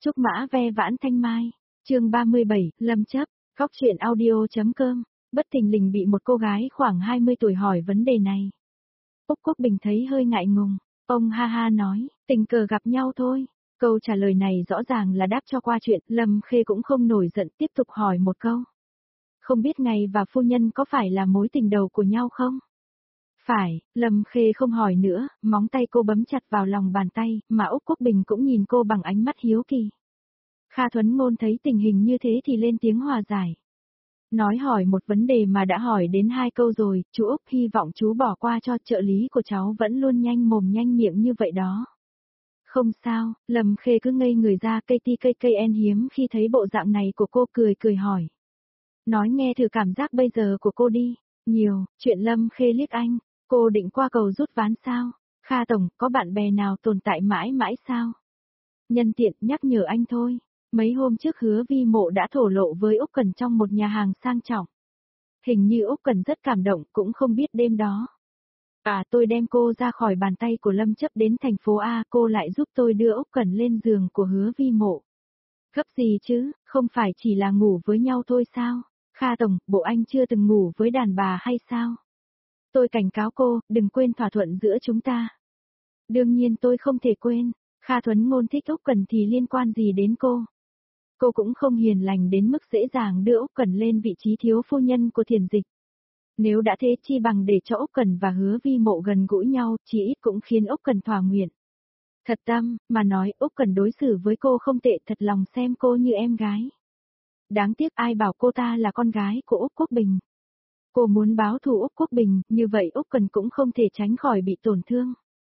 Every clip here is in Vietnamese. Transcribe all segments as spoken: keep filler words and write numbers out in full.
Trúc mã ve vãn thanh mai, chương ba mươi bảy, Lâm chấp, góc truyện audio.com, bất thình lình bị một cô gái khoảng hai mươi tuổi hỏi vấn đề này. Úc Quốc Bình thấy hơi ngại ngùng, ông ha ha nói, tình cờ gặp nhau thôi. Câu trả lời này rõ ràng là đáp cho qua chuyện, Lâm Khê cũng không nổi giận tiếp tục hỏi một câu. Không biết ngài và phu nhân có phải là mối tình đầu của nhau không? Phải, Lâm Khê không hỏi nữa, móng tay cô bấm chặt vào lòng bàn tay, mà Úc Quốc Bình cũng nhìn cô bằng ánh mắt hiếu kỳ. Kha Thuấn Ngôn thấy tình hình như thế thì lên tiếng hòa giải. Nói hỏi một vấn đề mà đã hỏi đến hai câu rồi, chú Úc hy vọng chú bỏ qua cho, trợ lý của cháu vẫn luôn nhanh mồm nhanh miệng như vậy đó. Không sao, Lâm Khê cứ ngây người ra, cây ti cây cây en hiếm khi thấy bộ dạng này của cô, cười cười hỏi. Nói nghe thử cảm giác bây giờ của cô đi. Nhiều, chuyện Lâm Khê liếc anh, cô định qua cầu rút ván sao? Kha Tổng, có bạn bè nào tồn tại mãi mãi sao? Nhân tiện nhắc nhở anh thôi, mấy hôm trước Hứa Vi Mộ đã thổ lộ với Úc Cẩn trong một nhà hàng sang trọng. Hình như Úc Cẩn rất cảm động, cũng không biết đêm đó. À, tôi đem cô ra khỏi bàn tay của Lâm chấp đến thành phố A, cô lại giúp tôi đưa Úc Cẩn lên giường của Hứa Vi Mộ. Gấp gì chứ, không phải chỉ là ngủ với nhau thôi sao? Kha Tổng, bộ anh chưa từng ngủ với đàn bà hay sao? Tôi cảnh cáo cô, đừng quên thỏa thuận giữa chúng ta. Đương nhiên tôi không thể quên, Kha Thuấn Ngôn thích Úc Cẩn thì liên quan gì đến cô? Cô cũng không hiền lành đến mức dễ dàng đưa Úc Cẩn lên vị trí thiếu phu nhân của Thiền Dịch. Nếu đã thế chi bằng để cho Úc Cẩn và Hứa Vi Mộ gần gũi nhau, chỉ ít cũng khiến Úc Cẩn thỏa nguyện. Thật tâm, mà nói Úc Cẩn đối xử với cô không tệ, thật lòng xem cô như em gái. Đáng tiếc ai bảo cô ta là con gái của Úc Quốc Bình. Cô muốn báo thù Úc Quốc Bình, như vậy Úc Cẩn cũng không thể tránh khỏi bị tổn thương.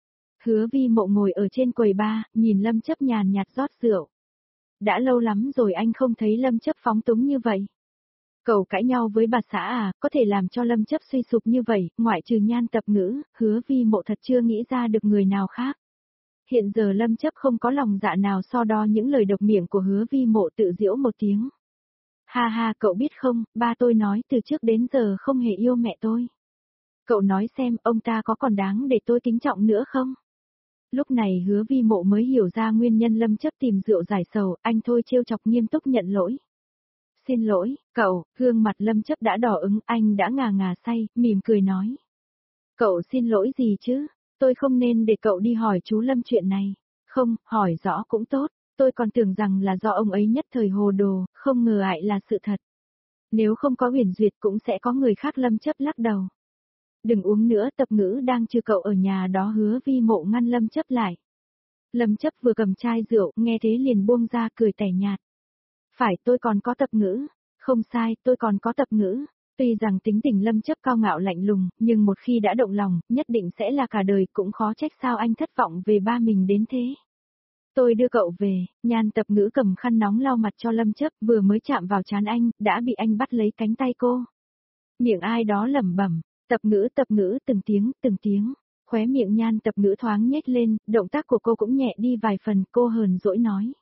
Hứa Vi Mộ ngồi ở trên quầy bar, nhìn Lâm chấp nhàn nhạt rót rượu. Đã lâu lắm rồi anh không thấy Lâm chấp phóng túng như vậy. Cậu cãi nhau với bà xã à, có thể làm cho Lâm chấp suy sụp như vậy, ngoại trừ Nhan Tập Ngữ, Hứa Vi Mộ thật chưa nghĩ ra được người nào khác. Hiện giờ Lâm chấp không có lòng dạ nào so đo những lời độc miệng của Hứa Vi Mộ, tự giễu một tiếng. Ha ha, cậu biết không, ba tôi nói từ trước đến giờ không hề yêu mẹ tôi. Cậu nói xem, ông ta có còn đáng để tôi kính trọng nữa không? Lúc này Hứa Vi Mộ mới hiểu ra nguyên nhân Lâm chấp tìm rượu giải sầu, anh thôi trêu chọc nghiêm túc nhận lỗi. Xin lỗi, cậu, gương mặt Lâm chấp đã đỏ ứng, anh đã ngà ngà say, mỉm cười nói. Cậu xin lỗi gì chứ, tôi không nên để cậu đi hỏi chú Lâm chuyện này. Không, hỏi rõ cũng tốt, tôi còn tưởng rằng là do ông ấy nhất thời hồ đồ, không ngờ lại là sự thật. Nếu không có Uyển Duyệt cũng sẽ có người khác. Lâm chấp lắc đầu. Đừng uống nữa, Tập Ngữ đang trừ cậu ở nhà đó. Hứa Vi Mộ ngăn Lâm chấp lại. Lâm chấp vừa cầm chai rượu, nghe thế liền buông ra, cười tẻ nhạt. Phải, tôi còn có Tập Ngữ. Không sai, tôi còn có Tập Ngữ. Tuy rằng tính tình Lâm chấp cao ngạo lạnh lùng, nhưng một khi đã động lòng, nhất định sẽ là cả đời, cũng khó trách sao anh thất vọng về ba mình đến thế. Tôi đưa cậu về. Nhan Tập Ngữ cầm khăn nóng lau mặt cho Lâm chấp, vừa mới chạm vào trán anh, đã bị anh bắt lấy cánh tay cô. Miệng ai đó lẩm bẩm, Tập Ngữ Tập Ngữ, từng tiếng, từng tiếng. Khóe miệng Nhan Tập Ngữ thoáng nhếch lên, động tác của cô cũng nhẹ đi vài phần, cô hờn dỗi nói.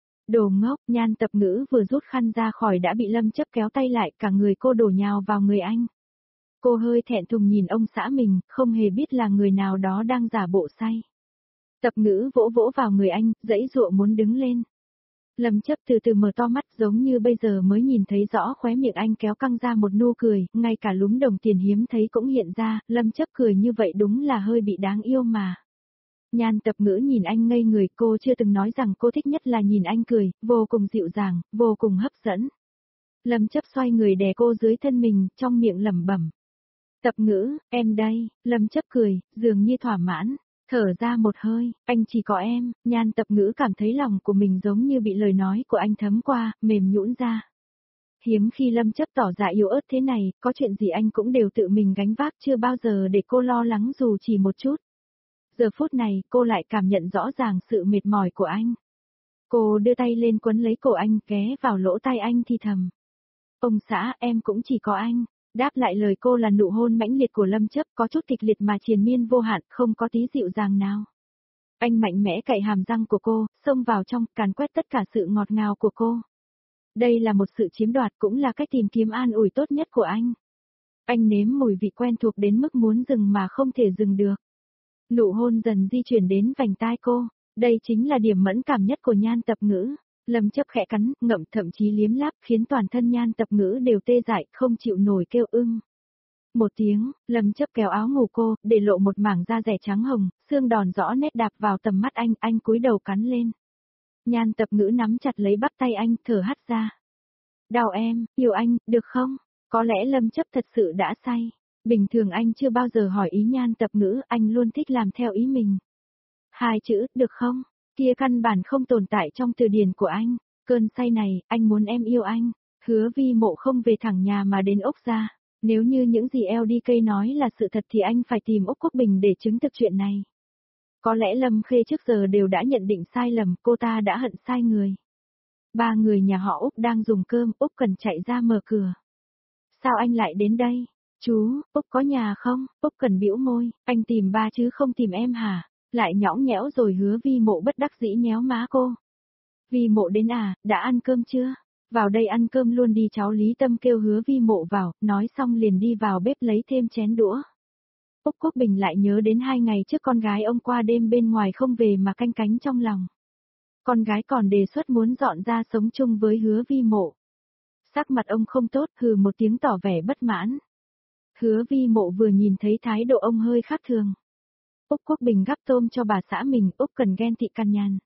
Đồ ngốc. Nhan Tập Ngữ vừa rút khăn ra khỏi đã bị Lâm chấp kéo tay lại, cả người cô đổ nhào vào người anh. Cô hơi thẹn thùng nhìn ông xã mình, không hề biết là người nào đó đang giả bộ say. Tập Ngữ vỗ vỗ vào người anh, giãy giụa muốn đứng lên. Lâm chấp từ từ mở to mắt, giống như bây giờ mới nhìn thấy rõ, khóe miệng anh kéo căng ra một nụ cười, ngay cả lúm đồng tiền hiếm thấy cũng hiện ra. Lâm chấp cười như vậy đúng là hơi bị đáng yêu mà. Nhan Tập Ngữ nhìn anh ngây người, cô chưa từng nói rằng cô thích nhất là nhìn anh cười, vô cùng dịu dàng, vô cùng hấp dẫn. Lâm chấp xoay người đè cô dưới thân mình, trong miệng lẩm bẩm. Tập Ngữ, em đây. Lâm chấp cười, dường như thỏa mãn. Thở ra một hơi, anh chỉ có em. Nhan Tập Ngữ cảm thấy lòng của mình giống như bị lời nói của anh thấm qua, mềm nhũn ra. Hiếm khi Lâm chấp tỏ ra yếu ớt thế này, có chuyện gì anh cũng đều tự mình gánh vác, chưa bao giờ để cô lo lắng dù chỉ một chút. Giờ phút này, cô lại cảm nhận rõ ràng sự mệt mỏi của anh. Cô đưa tay lên quấn lấy cổ anh, ghé vào lỗ tai anh thì thầm. Ông xã, em cũng chỉ có anh. Đáp lại lời cô là nụ hôn mãnh liệt của Lâm chấp, có chút kịch liệt mà triền miên vô hạn, không có tí dịu dàng nào. Anh mạnh mẽ cạy hàm răng của cô, xông vào trong, càn quét tất cả sự ngọt ngào của cô. Đây là một sự chiếm đoạt, cũng là cách tìm kiếm an ủi tốt nhất của anh. Anh nếm mùi vị quen thuộc đến mức muốn dừng mà không thể dừng được. Nụ hôn dần di chuyển đến vành tai cô, đây chính là điểm mẫn cảm nhất của Nhan Tập Ngữ. Lâm chấp khẽ cắn, ngậm thậm chí liếm láp khiến toàn thân Nhan Tập Ngữ đều tê dại, không chịu nổi kêu ưng. Một tiếng, Lâm chấp kéo áo ngủ cô, để lộ một mảng da rẻ trắng hồng, xương đòn rõ nét đạp vào tầm mắt anh, anh cúi đầu cắn lên. Nhan Tập Ngữ nắm chặt lấy bắp tay anh, thở hắt ra. Đau em, yêu anh, được không? Có lẽ Lâm chấp thật sự đã say. Bình thường anh chưa bao giờ hỏi ý Nhan Tập Ngữ, anh luôn thích làm theo ý mình. Hai chữ, được không? Kia căn bản không tồn tại trong từ điển của anh. Cơn say này, anh muốn em yêu anh. Hứa Vi Mộ không về thẳng nhà mà đến Úc gia. Nếu như những gì lờ đê ca nói là sự thật thì anh phải tìm Úc Quốc Bình để chứng thực chuyện này. Có lẽ Lâm Khê trước giờ đều đã nhận định sai lầm, cô ta đã hận sai người. Ba người nhà họ Úc đang dùng cơm, Úc Cần chạy ra mở cửa. Sao anh lại đến đây? Chú, Úc có nhà không? Úc Cần bĩu môi, anh tìm ba chứ không tìm em hả? Lại nhõng nhẽo rồi Hứa Vi Mộ bất đắc dĩ nhéo má cô. Vi Mộ đến à, đã ăn cơm chưa? Vào đây ăn cơm luôn đi, cháu Lý Tâm kêu Hứa Vi Mộ vào, nói xong liền đi vào bếp lấy thêm chén đũa. Úc Quốc Bình lại nhớ đến hai ngày trước con gái ông qua đêm bên ngoài không về mà canh cánh trong lòng. Con gái còn đề xuất muốn dọn ra sống chung với Hứa Vi Mộ. Sắc mặt ông không tốt, hừ một tiếng tỏ vẻ bất mãn. Hứa Vi Mộ vừa nhìn thấy thái độ ông hơi khác thường. Úc Quốc Bình gắp tôm cho bà xã mình, Úc Cần ghen tị căn nhàn.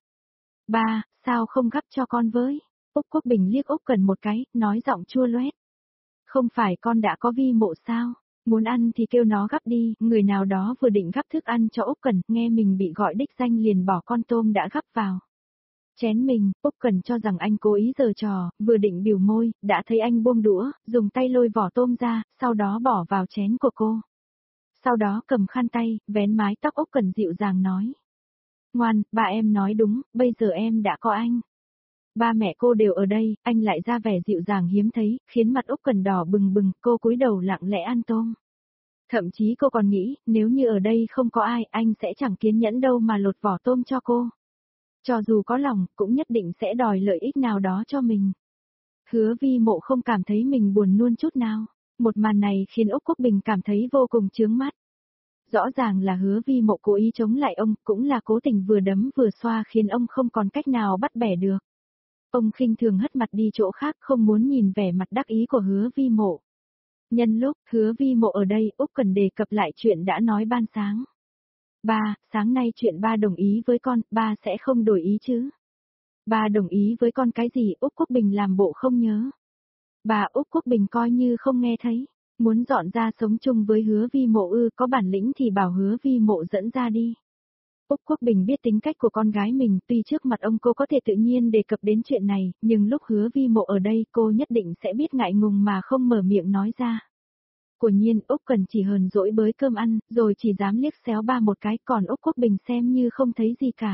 Ba, sao không gắp cho con với? Úc Quốc Bình liếc Úc Cần một cái, nói giọng chua loét. Không phải con đã có Vi Mộ sao? Muốn ăn thì kêu nó gắp đi, người nào đó vừa định gắp thức ăn cho Úc Cần, nghe mình bị gọi đích danh liền bỏ con tôm đã gắp vào. Chén mình, Úc Cần cho rằng anh cố ý giở trò, vừa định biểu môi, đã thấy anh buông đũa, dùng tay lôi vỏ tôm ra, sau đó bỏ vào chén của cô. Sau đó cầm khăn tay, vén mái tóc Úc Cần dịu dàng nói. Ngoan, ba em nói đúng, bây giờ em đã có anh. Ba mẹ cô đều ở đây, anh lại ra vẻ dịu dàng hiếm thấy, khiến mặt Úc Cần đỏ bừng bừng, cô cúi đầu lặng lẽ ăn tôm. Thậm chí cô còn nghĩ, nếu như ở đây không có ai, anh sẽ chẳng kiên nhẫn đâu mà lột vỏ tôm cho cô. Cho dù có lòng, cũng nhất định sẽ đòi lợi ích nào đó cho mình. Hứa Vi Mộ không cảm thấy mình buồn nuôn chút nào. Một màn này khiến Úc Quốc Bình cảm thấy vô cùng chướng mắt. Rõ ràng là Hứa Vi Mộ cố ý chống lại ông, cũng là cố tình vừa đấm vừa xoa khiến ông không còn cách nào bắt bẻ được. Ông khinh thường hất mặt đi chỗ khác, không muốn nhìn vẻ mặt đắc ý của Hứa Vi Mộ. Nhân lúc Hứa Vi Mộ ở đây, Úc Cần đề cập lại chuyện đã nói ban sáng. Ba, sáng nay chuyện ba đồng ý với con, ba sẽ không đổi ý chứ? Ba đồng ý với con cái gì? Úc Quốc Bình làm bộ không nhớ. Bà Úc Quốc Bình coi như không nghe thấy. Muốn dọn ra sống chung với Hứa Vi Mộ ư, có bản lĩnh thì bảo Hứa Vi Mộ dẫn ra đi. Úc Quốc Bình biết tính cách của con gái mình, tuy trước mặt ông cô có thể tự nhiên đề cập đến chuyện này, nhưng lúc Hứa Vi Mộ ở đây cô nhất định sẽ biết ngại ngùng mà không mở miệng nói ra. Quả nhiên Úc Cần chỉ hờn dỗi bới cơm ăn, rồi chỉ dám liếc xéo ba một cái, còn Úc Quốc Bình xem như không thấy gì cả.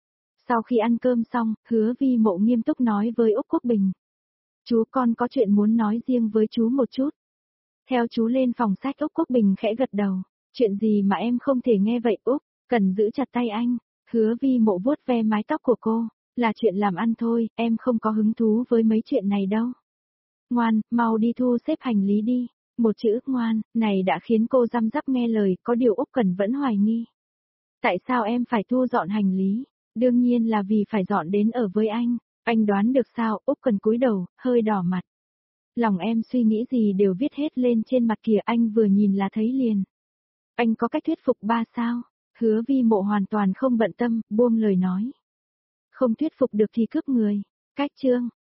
Sau khi ăn cơm xong, Hứa Vi Mộ nghiêm túc nói với Úc Quốc Bình. Chú con có chuyện muốn nói riêng với chú một chút. Theo chú lên phòng sách, Úc Quốc Bình khẽ gật đầu. Chuyện gì mà em không thể nghe vậy Úc? Cần giữ chặt tay anh. Hứa Vi Mộ vuốt ve mái tóc của cô. Là chuyện làm ăn thôi, em không có hứng thú với mấy chuyện này đâu. Ngoan, mau đi thu xếp hành lý đi. Một chữ ngoan, này đã khiến cô răm rắp nghe lời, có điều Úc Cần vẫn hoài nghi. Tại sao em phải thu dọn hành lý? Đương nhiên là vì phải dọn đến ở với anh. Anh đoán được sao? Úc Cần cúi đầu, hơi đỏ mặt. Lòng em suy nghĩ gì đều viết hết lên trên mặt kìa, anh vừa nhìn là thấy liền. Anh có cách thuyết phục ba sao? Hứa Vi Mộ hoàn toàn không bận tâm, buông lời nói. Không thuyết phục được thì cướp người. Cách chương.